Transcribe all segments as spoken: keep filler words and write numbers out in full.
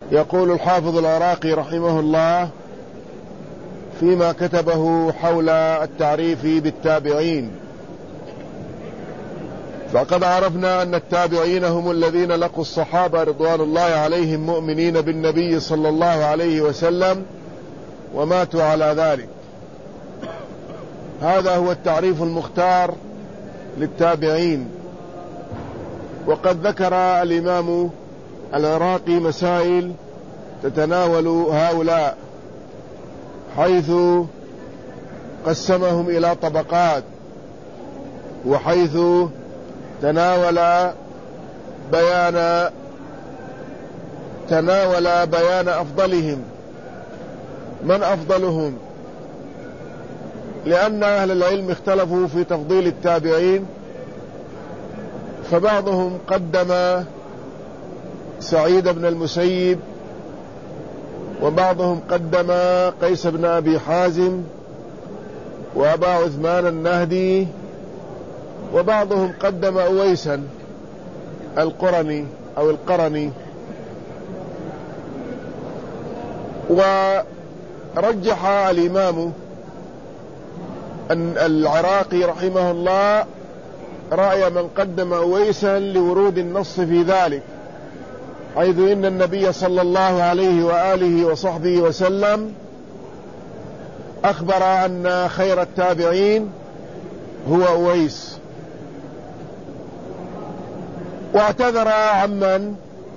يقول الحافظ العراقي رحمه الله فيما كتبه حول التعريف بالتابعين: فقد عرفنا أن التابعين هم الذين لقوا الصحابة رضوان الله عليهم مؤمنين بالنبي صلى الله عليه وسلم وماتوا على ذلك. هذا هو التعريف المختار للتابعين. وقد ذكر الإمام العراقي مسائل تتناول هؤلاء، حيث قسمهم إلى طبقات، وحيث تناول بيان تناول بيان أفضلهم. من أفضلهم؟ لأن أهل العلم اختلفوا في تفضيل التابعين، فبعضهم قدم سعيد بن المسيب، وبعضهم قدم قيس بن أبي حازم وأبا عثمان النهدي، وبعضهم قدم أويسا القرني أو القرني. ورجح الإمام العراقي رحمه الله رأي من قدم أويسا لورود النص في ذلك، حيث إن النبي صلى الله عليه وآله وصحبه وسلم أخبر أن خير التابعين هو أويس، واعتذر عمن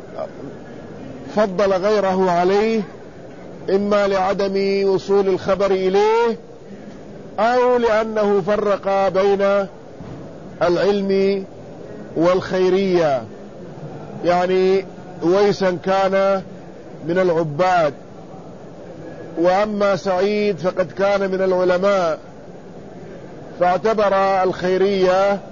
فضل غيره عليه، إما لعدم وصول الخبر إليه أو لأنه فرق بين العلم والخيرية. يعني أويسا كان من العباد، وأما سعيد فقد كان من العلماء، فاعتبر الخيرية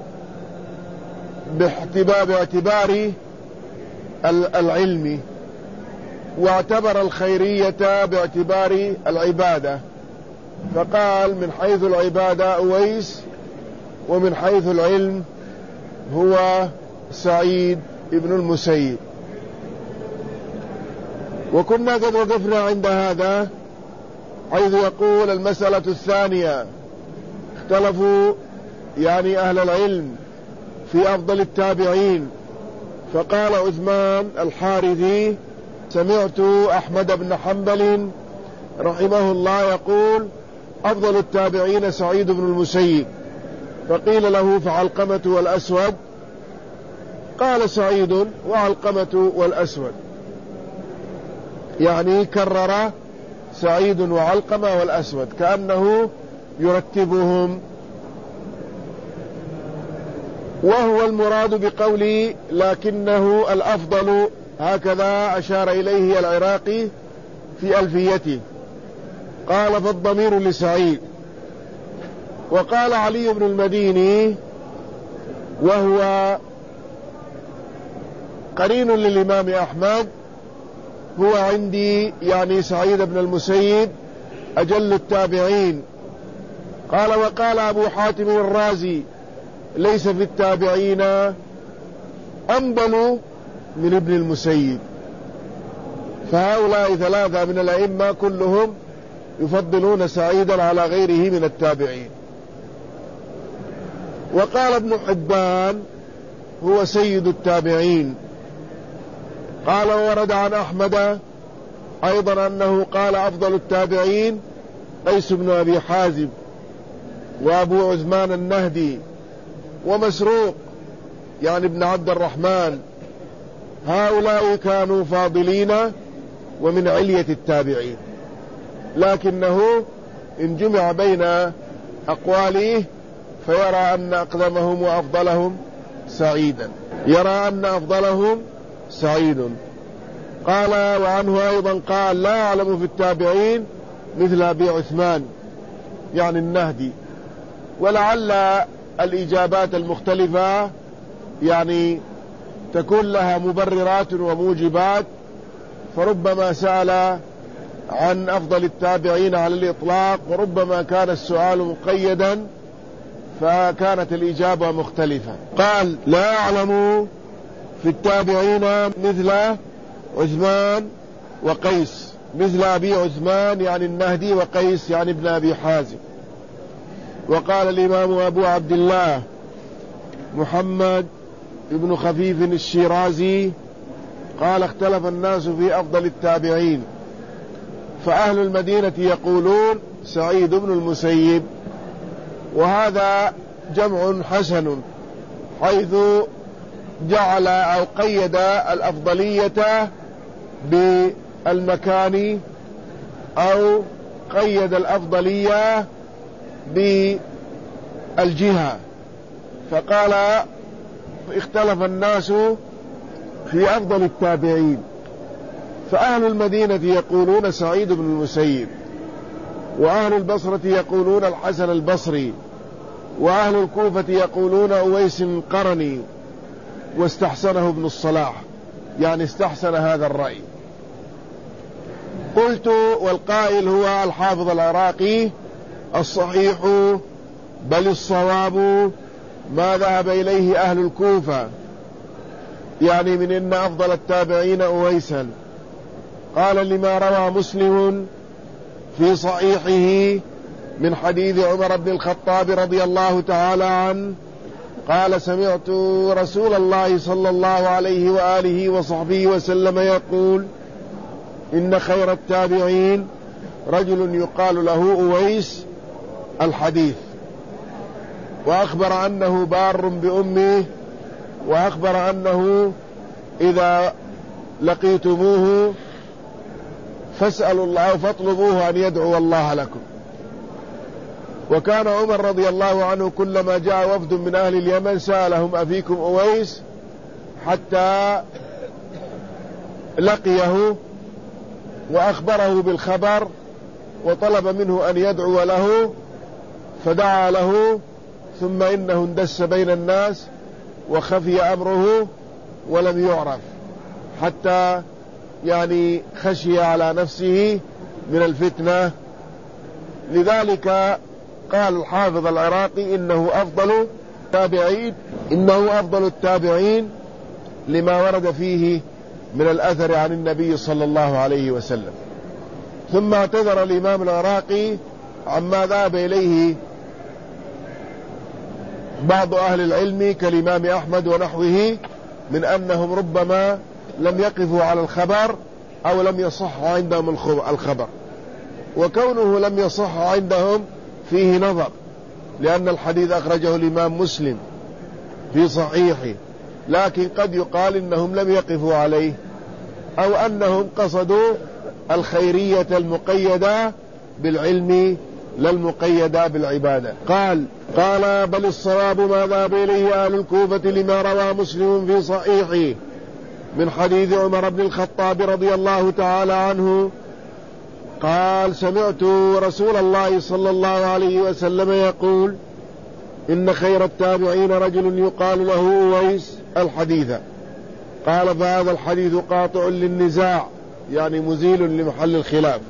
باعتبار العلم، واعتبر الخيرية باعتبار العبادة، فقال من حيث العبادة أويس، ومن حيث العلم هو سعيد ابن المسيب. وكنا قد وقفنا عند هذا، حيث يقول المسألة الثانية: اختلفوا يعني أهل العلم في أفضل التابعين. فقال عثمان الحارثي: سمعت أحمد بن حنبل رحمه الله يقول: أفضل التابعين سعيد بن المسيب. فقيل له: فعلقمة والأسود؟ قال: سعيد وعلقمة والأسود. يعني كرر سعيد وعلقمة والأسود كأنه يرتبهم. وهو المراد بقولي لكنه الأفضل، هكذا أشار إليه العراقي في ألفيته. قال: فالضمير لسعيد. وقال علي بن المديني وهو قرين للإمام أحمد: هو عندي يعني سعيد بن المسيب أجل التابعين. قال: وقال أبو حاتم الرازي: ليس في التابعين أنبل من ابن المسيب. فهؤلاء ثلاثة من الأئمة كلهم يفضلون سعيدا على غيره من التابعين. وقال ابن حبان: هو سيد التابعين. قال: وورد عن أحمد أيضا أنه قال: أفضل التابعين قيس بن أبي حازم وأبو عثمان النهدي ومسروق يعني ابن عبد الرحمن. هؤلاء كانوا فاضلين ومن علية التابعين، لكنه إن جمع بين أقواله فيرى أن أقدمهم وأفضلهم سعيدا، يرى أن أفضلهم سعيد. قال: وعنه أيضا قال: لا أعلم في التابعين مثل أبي عثمان يعني النهدي. ولعل الإجابات المختلفة يعني تكون لها مبررات وموجبات، فربما سأل عن أفضل التابعين على الإطلاق، وربما كان السؤال مقيدا فكانت الإجابة مختلفة. قال: لا أعلم في التابعين مثل عثمان وقيس، مثل أبي عثمان يعني النهدي، وقيس يعني ابن أبي حازم. وقال الإمام أبو عبد الله محمد ابن خفيف الشيرازي قال: اختلف الناس في أفضل التابعين، فأهل المدينة يقولون سعيد بن المسيب، وهذا جمع حسن، حيث جعل أو قيد الأفضلية بالمكان أو قيد الأفضلية بالجهة، فقال: اختلف الناس في أفضل التابعين، فأهل المدينة يقولون سعيد بن المسيب، وأهل البصرة يقولون الحسن البصري، وأهل الكوفة يقولون أويس القرني، واستحسنه ابن الصلاح، يعني استحسن هذا الرأي. قلت: والقائل هو الحافظ العراقي: الصحيح بل الصواب ما ذهب إليه أهل الكوفة، يعني من إن أفضل التابعين أويسا. قال: لما روى مسلم في صحيحه من حديث عمر بن الخطاب رضي الله تعالى عنه قال: سمعت رسول الله صلى الله عليه وآله وصحبه وسلم يقول: إن خير التابعين رجل يقال له أويس، الحديث. وأخبر أنه بار بأمه، وأخبر أنه إذا لقيتموه فاسألوا الله فاطلبوه أن يدعو الله لكم. وكان عمر رضي الله عنه كلما جاء وفد من أهل اليمن سألهم: أفيكم أويس؟ حتى لقيه وأخبره بالخبر، وطلب منه أن يدعو له، فدعا له، ثم إنه اندس بين الناس وخفي أمره ولم يعرف، حتى يعني خشي على نفسه من الفتنة. لذلك قال الحافظ العراقي: إنه أفضل التابعين إنه أفضل التابعين لما ورد فيه من الأثر عن النبي صلى الله عليه وسلم. ثم اعتذر الإمام العراقي عما ذهب إليه بعض أهل العلم كالإمام أحمد ونحوه من أنهم ربما لم يقفوا على الخبر أو لم يصح عندهم الخبر، وكونه لم يصح عندهم فيه نظر، لأن الحديث أخرجه الإمام مسلم في صحيحه، لكن قد يقال إنهم لم يقفوا عليه، أو أنهم قصدوا الخيرية المقيدة بالعلم لا المقيدة بالعبادة. قال قال بل الصواب ما ذهب إليه أهل الكوفة لما روى مسلم في صحيحه من حديث عمر بن الخطاب رضي الله تعالى عنه قال: سمعت رسول الله صلى الله عليه وسلم يقول: إن خير التابعين رجل يقال له أويس، الحديث. قال: فهذا الحديث قاطع للنزاع، يعني مزيل لمحل الخلاف.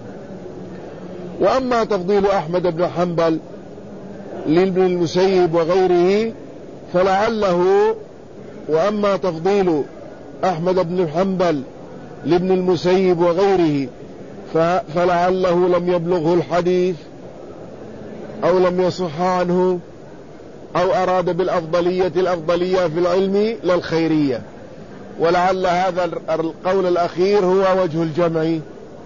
وأما تفضيل أحمد بن حنبل لابن المسيب وغيره فلعله وأما تفضيل أحمد بن حنبل لابن المسيب وغيره فلعله لم يبلغه الحديث أو لم يصح عنه، أو أراد بالأفضلية الأفضلية في العلم لا الخيرية، ولعل هذا القول الأخير هو وجه الجمع.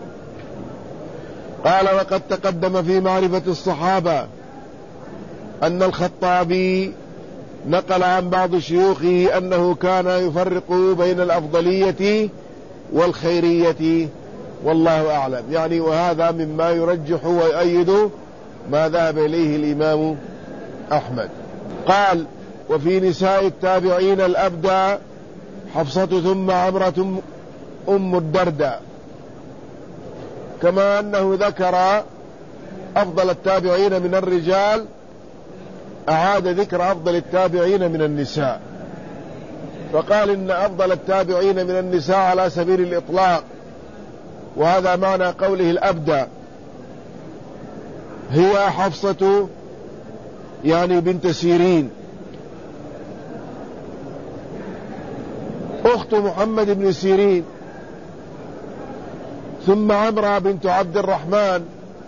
قال: وقد تقدم في معرفة الصحابة أن الخطابي نقل عن بعض شيوخه أنه كان يفرق بين الأفضلية والخيرية، والله أعلم. يعني وهذا مما يرجح ويؤيد ما ذهب إليه الإمام أحمد. قال: وفي نساء التابعين الأبدى حفصة ثم عمرة أم الدرداء، كما أنه ذكر أفضل التابعين من الرجال أعاد ذكر أفضل التابعين من النساء، فقال: إن أفضل التابعين من النساء على سبيل الإطلاق، وهذا معنى قوله الأبدى، هي حفصة يعني بنت سيرين أخت محمد بن سيرين، ثم عمرة بنت عبد الرحمن،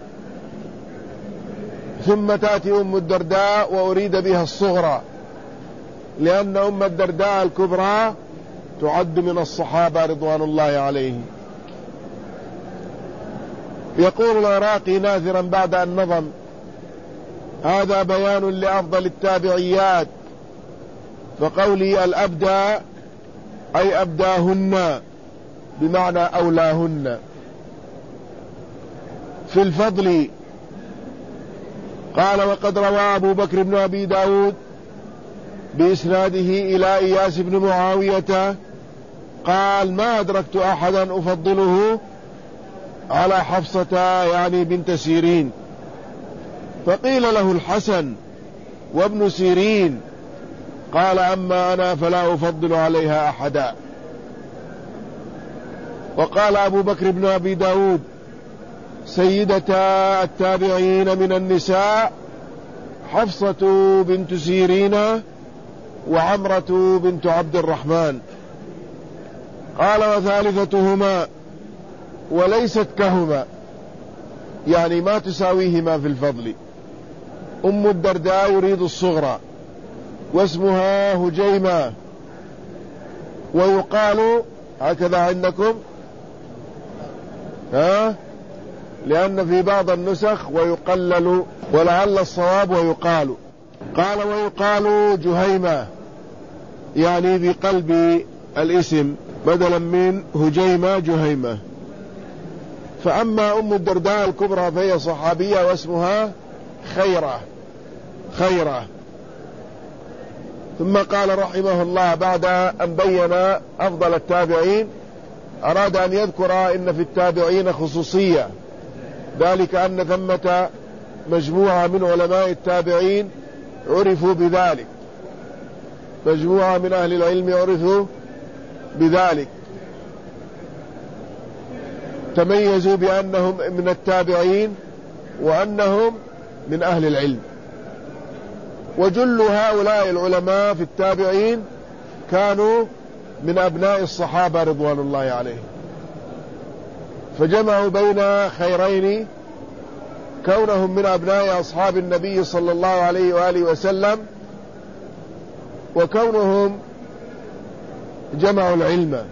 ثم تأتي أم الدرداء وأريد بها الصغرى، لأن أم الدرداء الكبرى تعد من الصحابة رضوان الله عليهم. يقول العراقي ناثرا بعد أن نظم: هذا بيان لأفضل التابعيات، فقولي الأبدى أي أبداهن بمعنى أولاهن. في الفضل قال: وقد روى أبو بكر بن أبي داود بإسناده إلى إياس بن معاوية قال: ما أدركت أحدا أفضله على حفصة يعني بنت سيرين. فقيل له الحسن وابن سيرين، قال: أما أنا فلا أفضل عليها أحدا. وقال أبو بكر بن أبي داود: سيدتا التابعين من النساء حفصة بنت سيرين وعمرة بنت عبد الرحمن. قال: وثالثتهما وليست كهما، يعني ما تساويهما في الفضل، أم الدرداء يريد الصغرى واسمها هجيمة، ويقال هكذا عندكم ها، لأن في بعض النسخ ويقلل، ولعل الصواب ويقال. قال: ويقال جهيمة، يعني بقلب الاسم بدلا من هجيمة جهيمة. فأما أم الدرداء الكبرى فهي صحابية واسمها خيرة خيرة. ثم قال رحمه الله بعد أن بين أفضل التابعين أراد أن يذكر إن في التابعين خصوصية، ذلك أن ثمة مجموعة من علماء التابعين عرفوا بذلك، مجموعة من أهل العلم عرفوا بذلك، تميزوا بأنهم من التابعين وأنهم من أهل العلم. وجل هؤلاء العلماء في التابعين كانوا من أبناء الصحابة رضوان الله عليهم، فجمعوا بين خيرين، كونهم من أبناء أصحاب النبي صلى الله عليه وآله وسلم، وكونهم جمعوا العلم،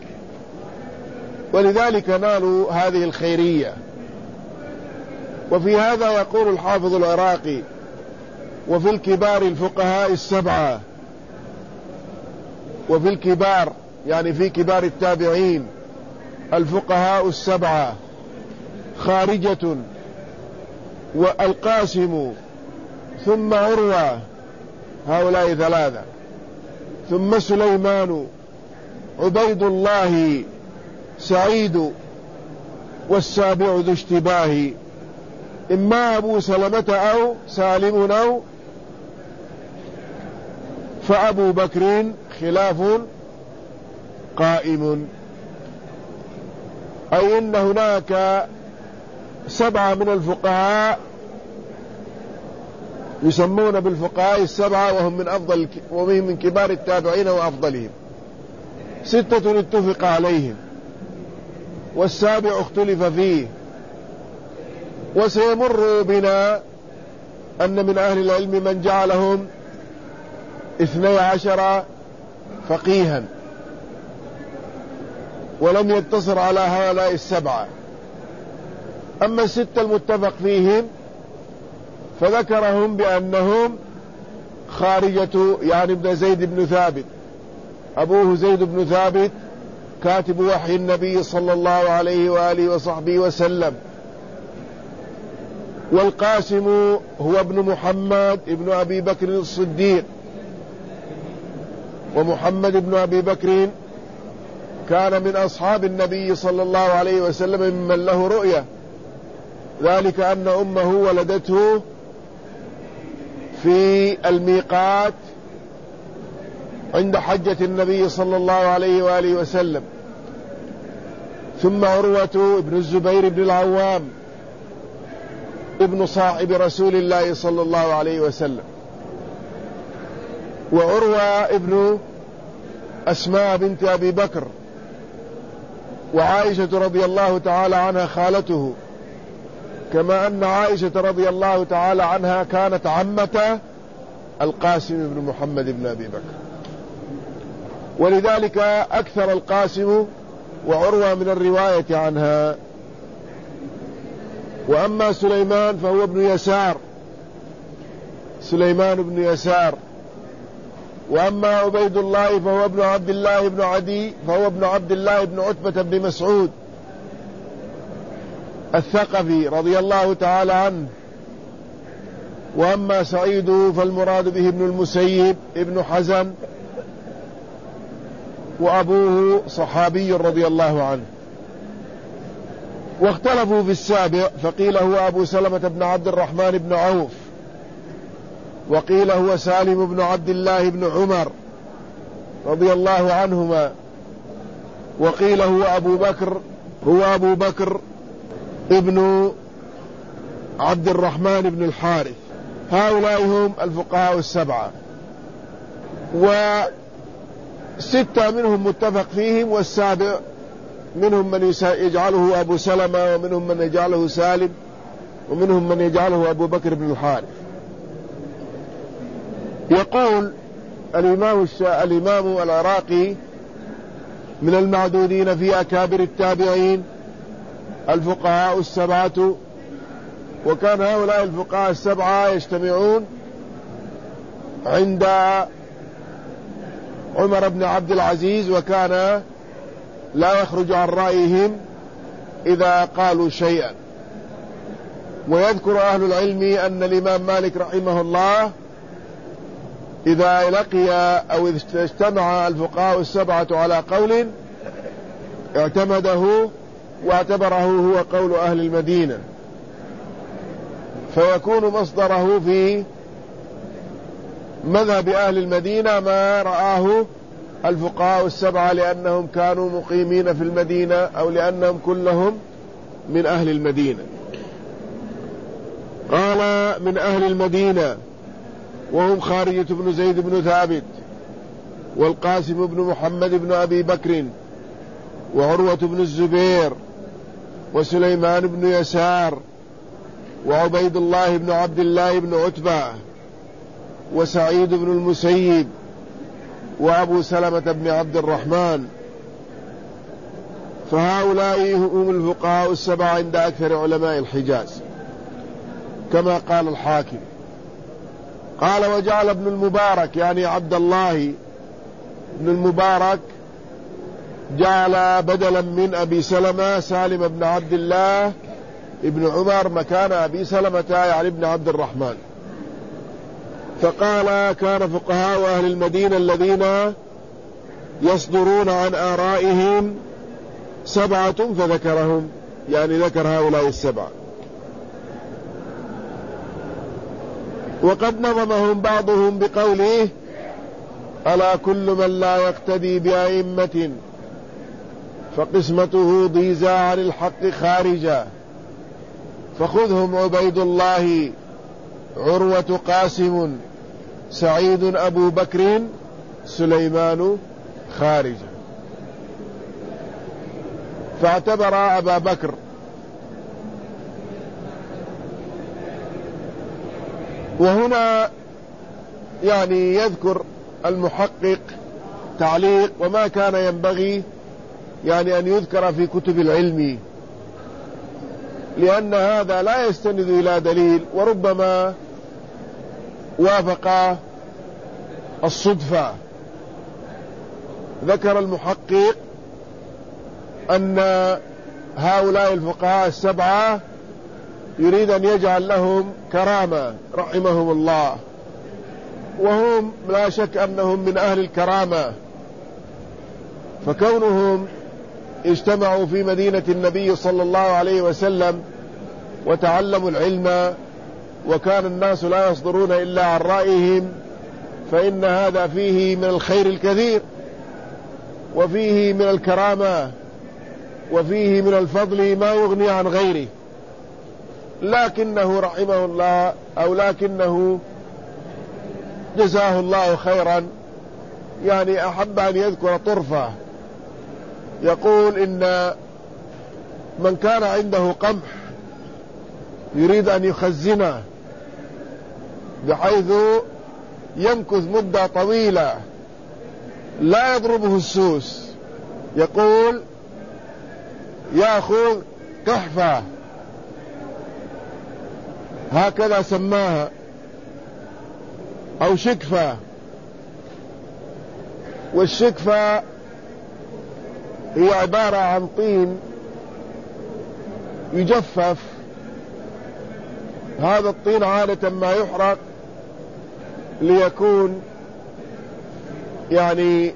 ولذلك نالوا هذه الخيرية. وفي هذا يقول الحافظ العراقي: وفي الكبار الفقهاء السبعة، وفي الكبار يعني في كبار التابعين الفقهاء السبعة: خارجة والقاسم ثم عروة، هؤلاء ثلاثة، ثم سليمان عبيد الله سعيد، والسابع ذو اشتباه، إما أبو سلمة أو سالم أو فأبو بكر خلاف قائم. أي إن هناك سبعة من الفقهاء يسمون بالفقهاء السبعة، وهم من أفضل وهم من كبار التابعين وأفضلهم. ستة اتفق عليهم، والسابع اختلف فيه. وسيمر بنا أن من أهل العلم من جعلهم اثني عشر فقيها، ولم يقتصر على هؤلاء السبعة. أما الستة المتفق فيهم فذكرهم بأنهم خارجة، يعني ابن زيد بن ثابت، أبوه زيد بن ثابت كاتب وحي النبي صلى الله عليه وآله وصحبه وسلم. والقاسم هو ابن محمد ابن أبي بكر الصديق، ومحمد ابن أبي بكر كان من أصحاب النبي صلى الله عليه وسلم ممن له رؤية، ذلك أن أمه ولدته في الميقات عند حجة النبي صلى الله عليه وآله وسلم. ثم عروة ابن الزبير بن العوام ابن صاحب رسول الله صلى الله عليه وسلم، وعروة ابن أسماء بنت أبي بكر، وعائشة رضي الله تعالى عنها خالته، كما أن عائشة رضي الله تعالى عنها كانت عمة القاسم بن محمد بن أبي بكر، ولذلك أكثر القاسم وعروة من الرواية عنها. وأما سليمان فهو ابن يسار، سليمان بن يسار. وأما عبيد الله فهو ابن عبد الله بن عدي، فهو ابن عبد الله بن عتبة بن مسعود الثقفي رضي الله تعالى عنه. وأما سعيد فالمراد به ابن المسيب ابن حزن، وأبوه صحابي رضي الله عنه. واختلفوا في السابع، فقيل هو أبو سلمة بن عبد الرحمن بن عوف، وقيل هو سالم بن عبد الله بن عمر رضي الله عنهما، وقيل هو أبو بكر هو أبو بكر ابن عبد الرحمن بن الحارث. هؤلاء هم الفقهاء السبعة، وستة منهم متفق فيهم، والسابع منهم من يجعله أبو سلمة، ومنهم من يجعله سالم، ومنهم من يجعله أبو بكر بن الحارث. يقول الإمام, الإمام العراقي: من المعدودين في أكابر التابعين الفقهاء السبعة. وكان هؤلاء الفقهاء السبعة يجتمعون عند عمر بن عبد العزيز، وكان لا يخرج عن رأيهم إذا قالوا شيئا. ويذكر أهل العلم أن الإمام مالك رحمه الله إذا لقي أو إذا اجتمع الفقهاء السبعة على قول اعتمده واعتبره هو قول أهل المدينة، فيكون مصدره في مذهب أهل المدينة ما رآه الفقهاء السبعة، لأنهم كانوا مقيمين في المدينة، أو لأنهم كلهم من أهل المدينة. قال: من أهل المدينة، وهم خارجة بن زيد بن ثابت، والقاسم بن محمد بن أبي بكر، وعروة بن الزبير، وسليمان بن يسار، وعبيد الله بن عبد الله بن عتبة، وسعيد بن المسيب، وأبو سلمة بن عبد الرحمن. فهؤلاء هم الفقهاء السبعة عند أكثر علماء الحجاز، كما قال الحاكم. قال: وجعل ابن المبارك، يعني عبد الله بن المبارك، جعل بدلا من أبي سلمة سالم بن عبد الله ابن عمر مكان أبي سلمة، يعني ابن عبد الرحمن. فقال: كان فقهاء أهل المدينة الذين يصدرون عن آرائهم سبعة، فذكرهم، يعني ذكر هؤلاء السبعة. وقد نظمهم بعضهم بقوله: ألا كل من لا يقتدي بأئمة فقسمته ضيزى عن الحق خارجا، فخذهم عبيد الله، عروة قاسم، سعيد أبو بكر، سليمان خارجا. فاعتبر أبا بكر. وهنا يعني يذكر المحقق تعليق: وما كان ينبغي يعني أن يذكر في كتب العلم، لأن هذا لا يستند إلى دليل، وربما وافق الصدفة. ذكر المحقق أن هؤلاء الفقهاء السبعة يريد أن يجعل لهم كرامة رحمهم الله، وهم لا شك أنهم من أهل الكرامة، فكونهم اجتمعوا في مدينة النبي صلى الله عليه وسلم وتعلموا العلم، وكان الناس لا يصدرون إلا عن رأيهم، فإن هذا فيه من الخير الكثير، وفيه من الكرامة، وفيه من الفضل ما يغني عن غيره. لكنه رحمه الله، أو لكنه جزاه الله خيرا، يعني أحب أن يذكر طرفة يقول إن من كان عنده قمح يريد أن يخزنه بحيث يمكث مدة طويلة لا يضربه السوس، يقول يأخذ قحفة، هكذا سماها، أو شكفة. والشكفة هي عبارة عن طين يجفف. هذا الطين عادة ما يحرق ليكون يعني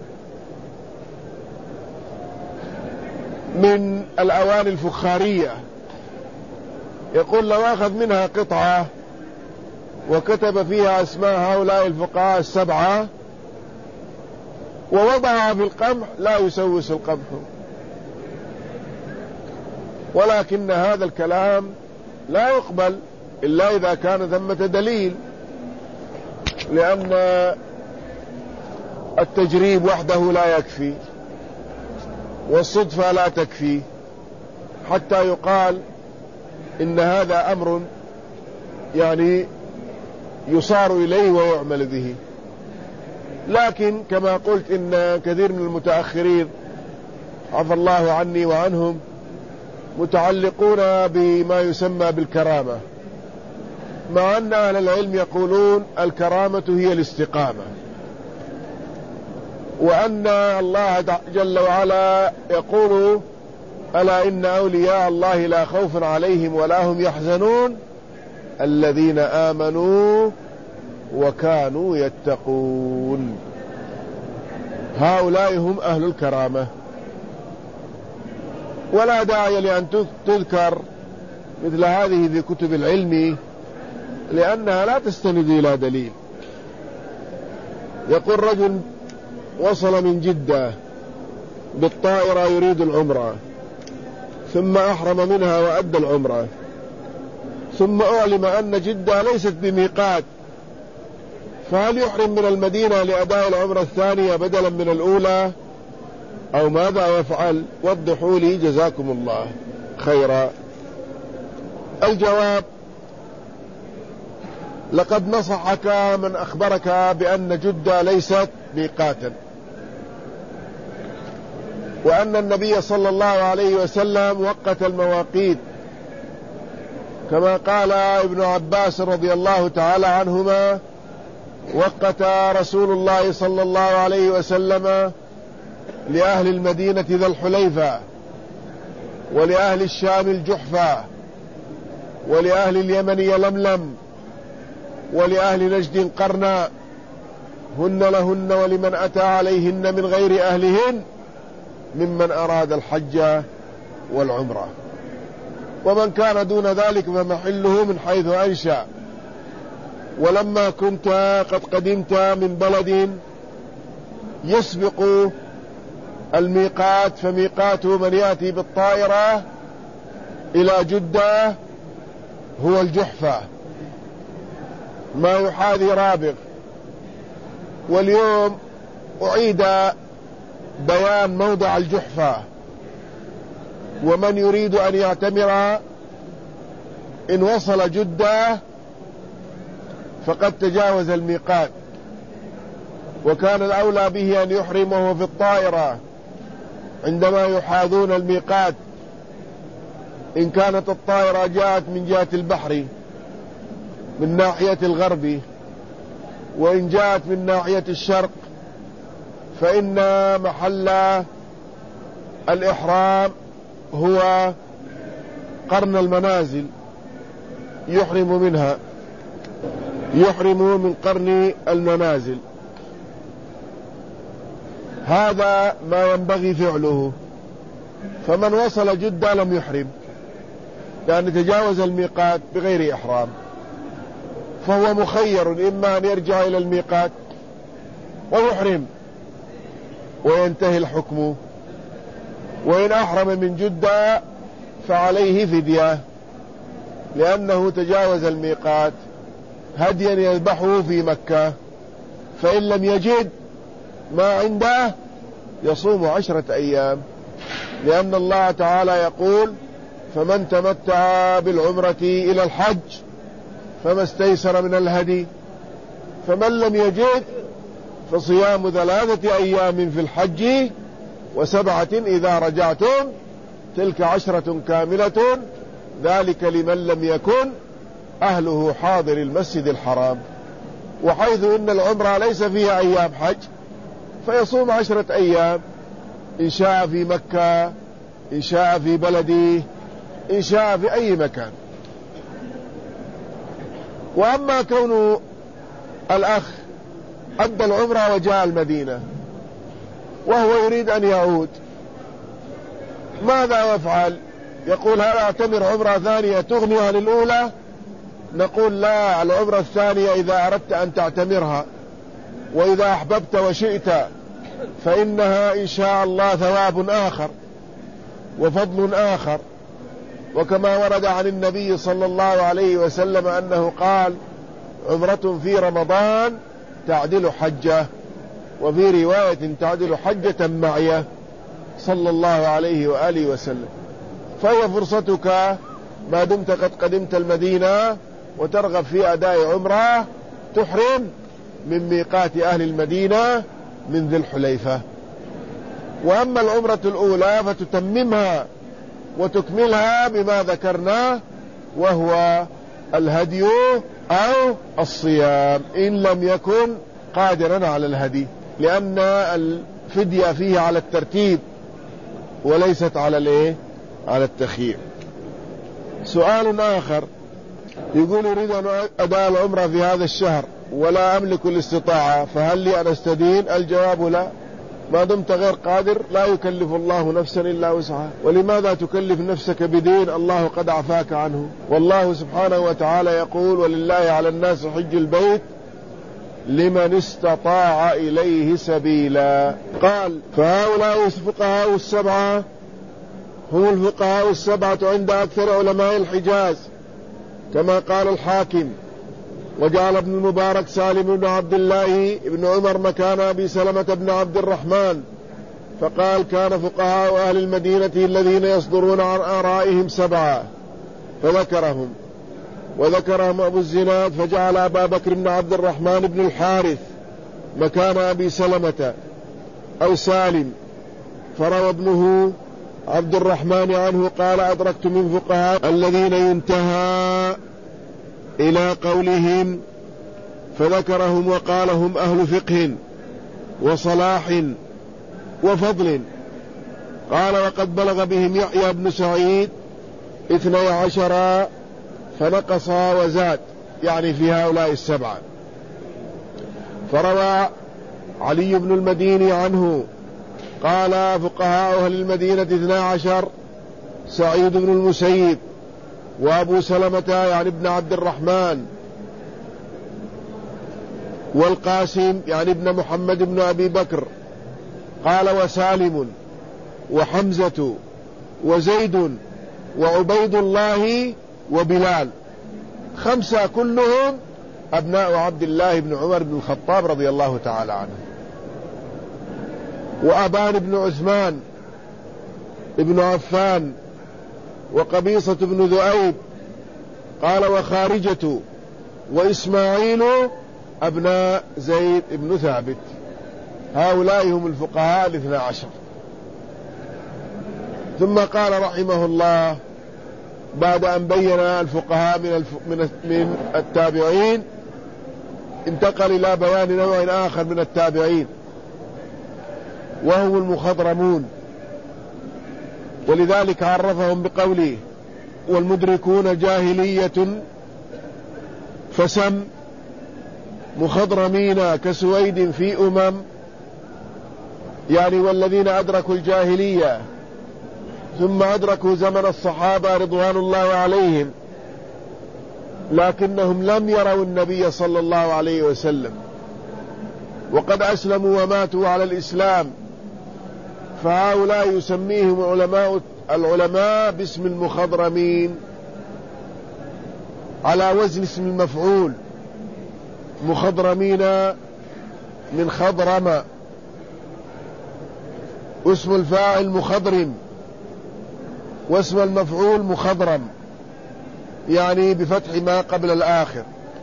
من الأواني الفخارية. يقول لو أخذ منها قطعة وكتب فيها أسماء هؤلاء الفقهاء السبعة ووضعها في القمح لا يسوس القمح. ولكن هذا الكلام لا يقبل إلا إذا كان ثمة دليل، لأن التجريب وحده لا يكفي، والصدفة لا تكفي حتى يقال إن هذا أمر يعني يصار إليه ويعمل به. لكن كما قلت إن كثير من المتأخرين عفى الله عني وعنهم متعلقون بما يسمى بالكرامة، مع أن أهل العلم يقولون الكرامة هي الاستقامة، وأن الله جل وعلا يقول ألا إن أولياء الله لا خوف عليهم ولا هم يحزنون الذين آمنوا وكانوا يتقون. هؤلاء هم أهل الكرامة، ولا داعي لأن تذكر مثل هذه في كتب العلم لأنها لا تستند إلى دليل. يقول رجل وصل من جدة بالطائرة يريد العمرة، ثم أحرم منها وأدى العمرة، ثم أعلم أن جدة ليست بميقات، فهل يحرم من المدينة لأداء العمرة الثانية بدلا من الأولى أو ماذا يفعل؟ وضحوا لي جزاكم الله خيرا. الجواب: لقد نصحك من أخبرك بأن جدة ليست ميقاتا، وأن النبي صلى الله عليه وسلم وقت المواقيت كما قال ابن عباس رضي الله تعالى عنهما: وقت رسول الله صلى الله عليه وسلم لأهل المدينة ذا الحليفة، ولأهل الشام الجحفة، ولأهل اليمن يلملم، ولأهل نجد قرنا، هن لهن ولمن أتى عليهن من غير أهلهن ممن أراد الحج والعمرة، ومن كان دون ذلك فمحله من حيث أنشأ. ولما كنت قد قدمت من بلد يسبق الميقات فميقات من يأتي بالطائرة إلى جدة هو الجحفة ما يحاذي رابغ. واليوم أعيد بيان موضع الجحفة، ومن يريد أن يعتمر إن وصل جدة فقد تجاوز الميقات، وكان الأولى به أن يحرم وهو في الطائرة عندما يحاذون الميقات، إن كانت الطائرة جاءت من جهة البحر من ناحية الغرب، وإن جاءت من ناحية الشرق فإن محل الإحرام هو قرن المنازل، يحرم منها، يحرم من قرن المنازل. هذا ما ينبغي فعله. فمن وصل جدة لم يحرم لأن تجاوز الميقات بغير إحرام، فهو مخير إما أن يرجع إلى الميقات ويحرم وينتهي الحكم، وإن أحرم من جدة فعليه فدية لأنه تجاوز الميقات، هديا يذبحه في مكة، فإن لم يجد ما عنده يصوم عشرة أيام لأن الله تعالى يقول فمن تمتع بالعمرة إلى الحج فما استيسر من الهدي، فمن لم يجد فصيام ثلاثة أيام في الحج وسبعة إذا رجعتم تلك عشرة كاملة، ذلك لمن لم يكن أهله حاضر المسجد الحرام. وحيث إن العمرة ليس فيها أيام حج فيصوم عشرة أيام، إن شاء في مكة، إن شاء في بلده، إن شاء في أي مكان. وأما كون الأخ أدى العمرة وجاء المدينة وهو يريد أن يعود، ماذا يفعل؟ يقول هل أعتمر عمرة ثانية تغني عن الأولى؟ نقول لا، العمرة الثانية إذا أردت أن تعتمرها وإذا أحببت وشئت فإنها إن شاء الله ثواب آخر وفضل آخر. وكما ورد عن النبي صلى الله عليه وسلم أنه قال عمرة في رمضان تعدل حجة، وفي رواية تعدل حجة معية، صلى الله عليه وآله وسلم. فهي فرصتك ما دمت قد قدمت المدينة وترغب في أداء عمرة تحرم من ميقات أهل المدينة من ذي الحليفة. وأما العمرة الأولى فتتممها وتكملها بما ذكرناه، وهو الهدي أو الصيام إن لم يكن قادرا على الهدي، لأن الفدية فيه على الترتيب وليست على الايه على التخيير. سؤال آخر يقول أريد أن أداء العمرة في هذا الشهر ولا أملك الاستطاعة، فهل لي أن أستدين؟ الجواب لا، ما دمت غير قادر لا يكلف الله نفسا إلا وسعها. ولماذا تكلف نفسك بدين الله قد عفاك عنه؟ والله سبحانه وتعالى يقول ولله على الناس حج البيت لمن استطاع إليه سبيلا. قال فهؤلاء الفقهاء السبعة هم الفقهاء السبعة عند أكثر علماء الحجاز كما قال الحاكم. وجعل ابن المبارك سالم بن عبد الله بن عمر مكان أبي سلمة بن عبد الرحمن، فقال كان فقهاء أهل المدينة الذين يصدرون عن آرائهم سبعة فذكرهم، وذكرهم أبو الزناد فجعل أبا بكر بن عبد الرحمن بن الحارث مكان أبي سلمة أو سالم. فروى ابنه عبد الرحمن عنه قال أدركت من فقهاء الذين ينتهى إلى قولهم فذكرهم وقال هم أهل فقه وصلاح وفضل. قال وقد بلغ بهم يحيى بن سعيد اثني عشر فنقص وزاد، يعني في هؤلاء السبعة. فروى علي بن المديني عنه قال فقهاء أهل المدينة اثنى عشر سعيد بن المسيب وأبو سلمة يعني ابن عبد الرحمن والقاسم يعني ابن محمد بن أبي بكر. قال وسالم وحمزة وزيد وعبيد الله وبلال، خمسة كلهم أبناء عبد الله بن عمر بن الخطاب رضي الله تعالى عنه. وأبان بن عثمان ابن عفان وقبيصة بن ذؤيب. قال وخارجة وإسماعيل أبناء زيد بن ثابت. هؤلاء هم الفقهاء الاثنى عشر. ثم قال رحمه الله بعد أن بين الفقهاء من, الف... من... من التابعين انتقل إلى بيان نوع آخر من التابعين وهم المخضرمون، ولذلك عرفهم بقوله والمدركون جاهلية فسم مخضرمين كسويد في أمم، يعني والذين أدركوا الجاهلية ثم أدركوا زمن الصحابة رضوان الله عليهم لكنهم لم يروا النبي صلى الله عليه وسلم وقد أسلموا وماتوا على الإسلام، فهؤلاء يسميهم علماء العلماء باسم المخضرمين على وزن اسم المفعول، مخضرمين من خضرم. واسم الفاعل مخضرم، واسم المفعول مخضرم، يعني بفتح ما قبل الآخر.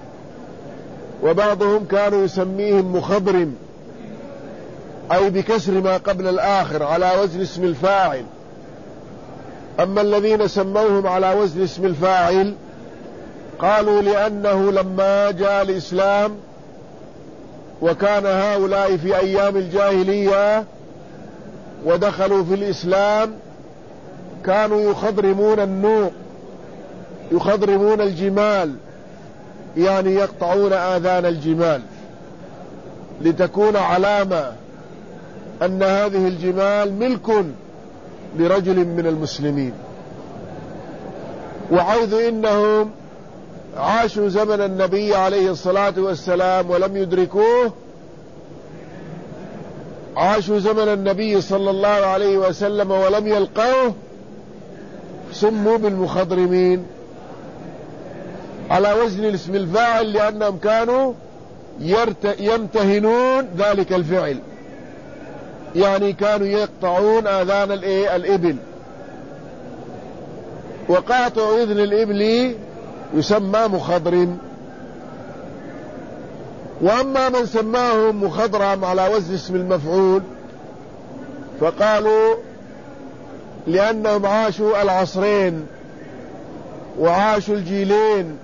وبعضهم كانوا يسميهم مخضرم أي بكسر ما قبل الآخر على وزن اسم الفاعل. أما الذين سموهم على وزن اسم الفاعل قالوا لأنه لما جاء الإسلام وكان هؤلاء في أيام الجاهلية ودخلوا في الإسلام كانوا يخضرمون النوق، يخضرمون الجمال، يعني يقطعون آذان الجمال لتكون علامة أن هذه الجمال ملك لرجل من المسلمين. وحيث إنهم عاشوا زمن النبي عليه الصلاة والسلام ولم يدركوه، عاشوا زمن النبي صلى الله عليه وسلم ولم يلقوه، سموا بالمخضرمين على وزن اسم الفاعل، لأنهم كانوا يمتهنون ذلك الفعل، يعني كانوا يقطعون آذان الإبل، وقاطع إذن الإبل يسمى مخضرم. وأما من سماهم مخضرم على وزن اسم المفعول فقالوا لأنهم عاشوا العصرين وعاشوا الجيلين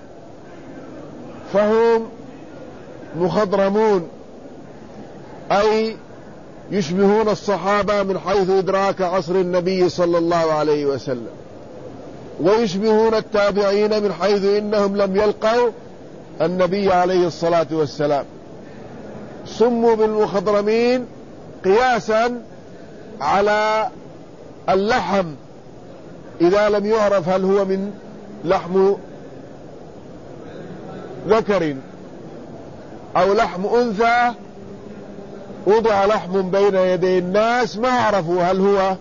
فهم مخضرمون، أي يشبهون الصحابة من حيث إدراك عصر النبي صلى الله عليه وسلم، ويشبهون التابعين من حيث إنهم لم يلقوا النبي عليه الصلاة والسلام. سموا بالمخضرمين قياسا على اللحم إذا لم يعرف هل هو من لحم ذكر أو لحم أنثى، وضع لحم بين يدي الناس ما عرفوا هل هو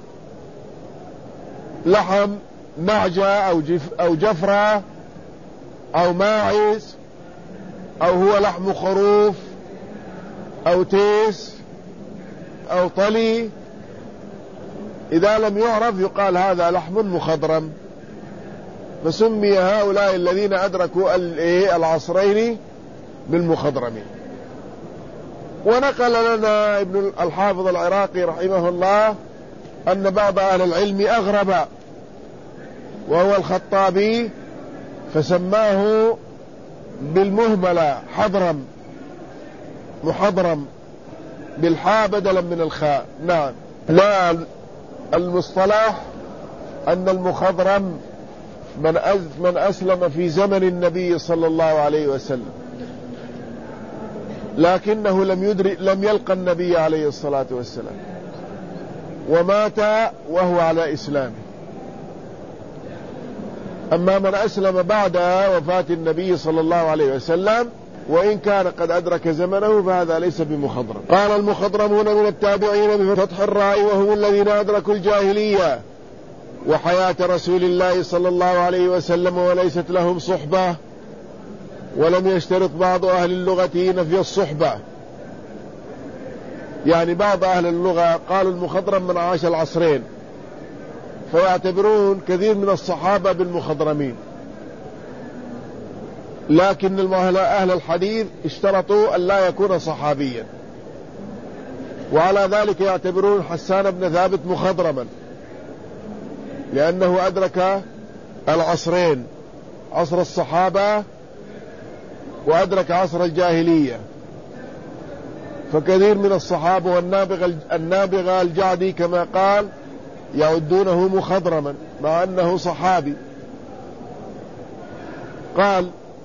لحم نعجة أو, جف أو جفرة أو ماعز أو هو لحم خروف أو تيس أو طلي. إذا لم يعرف يقال هذا لحم مخضرم، فسمي هؤلاء الذين أدركوا العصرين بالمخضرمين. ونقل لنا ابن الحافظ العراقي رحمه الله أن بعض أهل العلم أغرب وهو الخطابي فسماه بالمهملة حضرم، محضرم بالحاء بدلا من الخاء. نعم، لا، المصطلح أن المخضرم من من أسلم في زمن النبي صلى الله عليه وسلم لكنه لم يدرك لم يلقى النبي عليه الصلاة والسلام ومات وهو على إسلامه. أما من أسلم بعد وفاة النبي صلى الله عليه وسلم وإن كان قد أدرك زمنه فهذا ليس بمخضرم. قال المخضرمون من التابعين بفتح الراء وهم الذين أدركوا الجاهلية وحياة رسول الله صلى الله عليه وسلم وليست لهم صحبة، ولم يشترط بعض أهل اللغة نفي الصحبة. يعني بعض أهل اللغة قالوا المخضرم من عاش العصرين، فيعتبرون كثير من الصحابة بالمخضرمين، لكن أهل الحديث اشترطوا أن لا يكون صحابيا، وعلى ذلك يعتبرون حسان بن ثابت مخضرما لأنه أدرك العصرين، عصر الصحابة وأدرك عصر الجاهلية. فكثير من الصحابة والنابغة النابغة الجعدي كما قال يعدونه مخضرما مع أنه صحابي. قال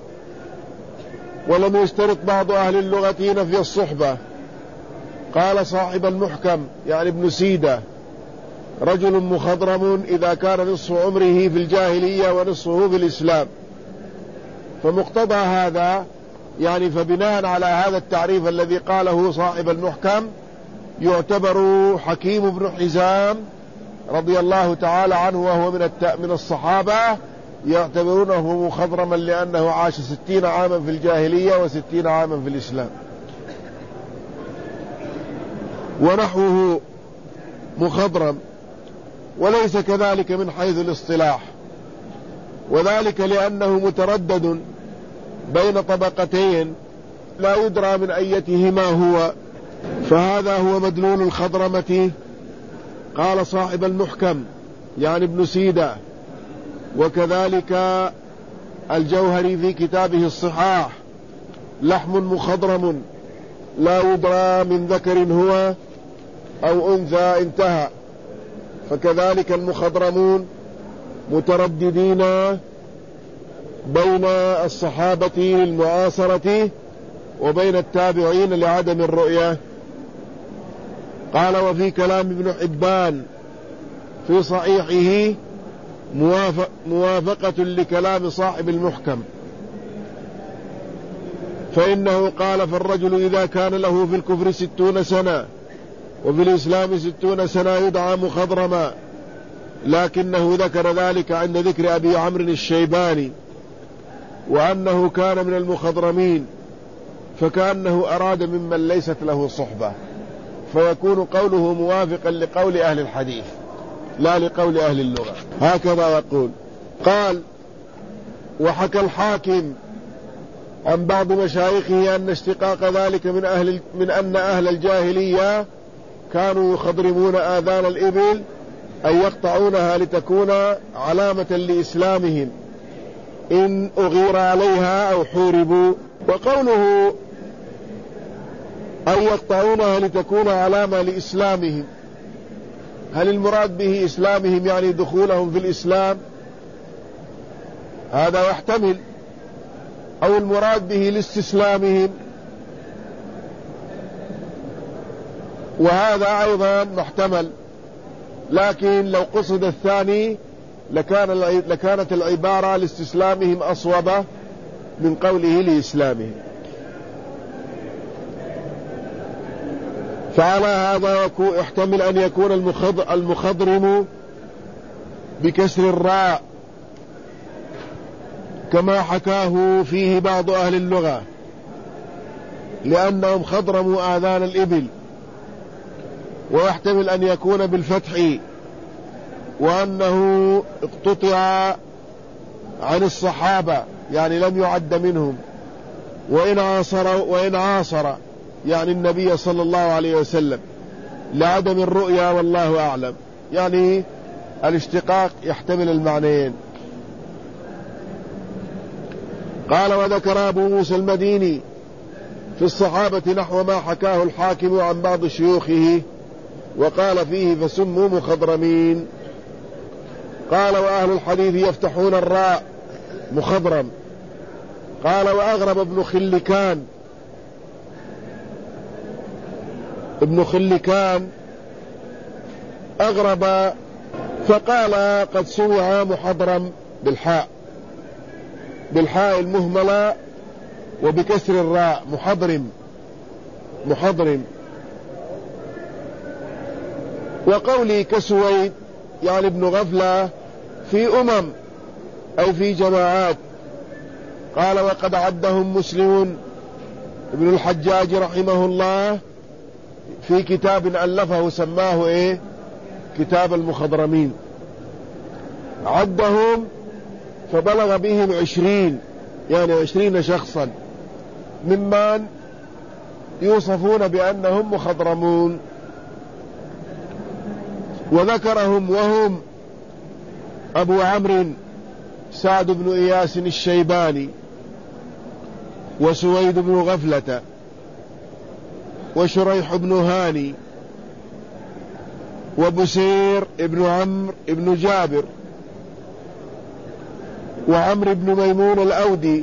ولم يشترط بعض أهل اللغة نفي الصحبة. قال صاحب المحكم يعني ابن سيدة رجل مخضرم إذا كان نصف عمره في الجاهلية ونصفه في الإسلام. فمقتضى هذا يعني فبناء على هذا التعريف الذي قاله صاحب المحكم يعتبر حكيم بن حزام رضي الله تعالى عنه وهو من من الصحابة يعتبرونه مخضرما لأنه عاش ستين عاما في الجاهلية وستين عاما في الإسلام. ونحوه مخضرم، وليس كذلك من حيث الاصطلاح، وذلك لأنه متردد بين طبقتين لا يدرى من أيتهما هو، فهذا هو مدلول الخضرمة. قال صاحب المحكم يعني ابن سيدة، وكذلك الجوهري في كتابه الصحاح: لحم مخضرم لا يدرى من ذكر هو أو أنثى، انتهى. فكذلك المخضرمون مترددين بين الصحابة للمعاصرة وبين التابعين لعدم الرؤية. قال: وفي كلام ابن حبان في صحيحه موافق موافقة لكلام صاحب المحكم، فإنه قال: فالرجل إذا كان له في الكفر ستون سنة وفي الإسلام ستون سنة يدعى مخضرما، لكنه ذكر ذلك عند ذكر أبي عمرو الشيباني وأنه كان من المخضرمين، فكأنه أراد ممن ليست له صحبة، فيكون قوله موافقا لقول أهل الحديث لا لقول أهل اللغة. هكذا يقول. قال: وحكى الحاكم عن بعض مشايخه أن اشتقاق ذلك من, أهل من أن أهل الجاهلية كانوا يخضرمون آذان الإبل أن يقطعونها لتكون علامة لإسلامهم إن أغير عليها أو حوربوا. وقوله أن يقطعونها لتكون علامة لإسلامهم، هل المراد به إسلامهم يعني دخولهم في الإسلام؟ هذا يحتمل. أو المراد به لاستسلامهم، وهذا أيضا محتمل. لكن لو قصد الثاني لكان لكانت العبارة لاستسلامهم أصوب من قوله لإسلامهم. فعلى هذا يحتمل أن يكون المخضرم بكسر الراء كما حكاه فيه بعض أهل اللغة، لأنهم خضرموا آذان الإبل. ويحتمل أن يكون بالفتح، وأنه اقتطع عن الصحابة يعني لم يعد منهم، وإن عاصر, وإن عاصر يعني النبي صلى الله عليه وسلم لعدم الرؤيا، والله أعلم. يعني الاشتقاق يحتمل المعنيين. قال: وذكر أبو موسى المديني في الصحابة نحو ما حكاه الحاكم عن بعض شيوخه، وقال فيه: فسموا مخضرمين. قال: وأهل الحديث يفتحون الراء مخضرم. قال: وأغرب ابن خلكان ابن خلكان أغرب فقال: قد سمع محضرم بالحاء بالحاء المهملة وبكسر الراء محضرم محضرم. وقولي كسويد يعني ابن غفلة في أمم أي في جماعات. قال: وقد عدهم مسلم ابن الحجاج رحمه الله في كتاب ألفه سماه إيه؟ كتاب المخضرمين. عدهم فبلغ بهم عشرين يعني عشرين شخصا ممن يوصفون بأنهم مخضرمون، وذكرهم وهم أبو عمرو سعد بن إياس الشيباني، وسويد بن غفلة، وشريح بن هاني، وبسير بن عمرو بن جابر، وعمرو بن ميمون الأودي،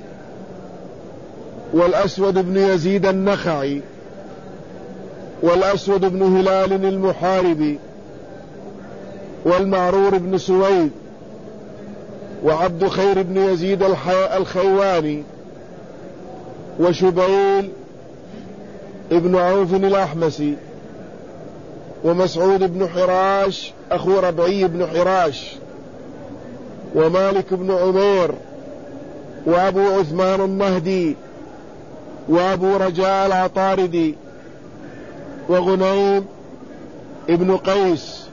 والأسود بن يزيد النخعي، والأسود بن هلال المحاربي، والمعرور بن سويد، وعبد خير بن يزيد الخيواني، وشبيل ابن عوف الأحمسي، ومسعود بن حراش أخو ربعي بن حراش، ومالك بن عمير، وأبو عثمان النهدي، وأبو رجاء العطاردي، وغنيم ابن قيس،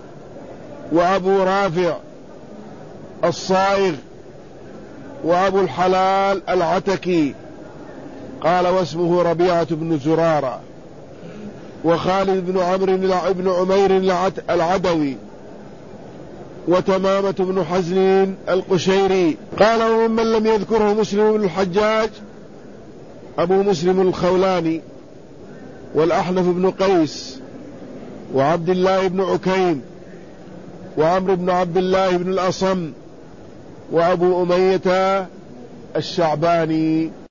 وأبو رافع الصائغ، وأبو الحلال العتكي قال واسمه ربيعة بن زرارة، وخالد بن عمرو بن عمير العدوي، وتمامة بن حزن القشيري. قال وممن لم يذكره مسلم بن الحجاج أبو مسلم الخولاني، والأحنف بن قيس، وعبد الله بن عكيم، وعمرو بن عبد الله بن الأصم، وأبو أمية الشعباني.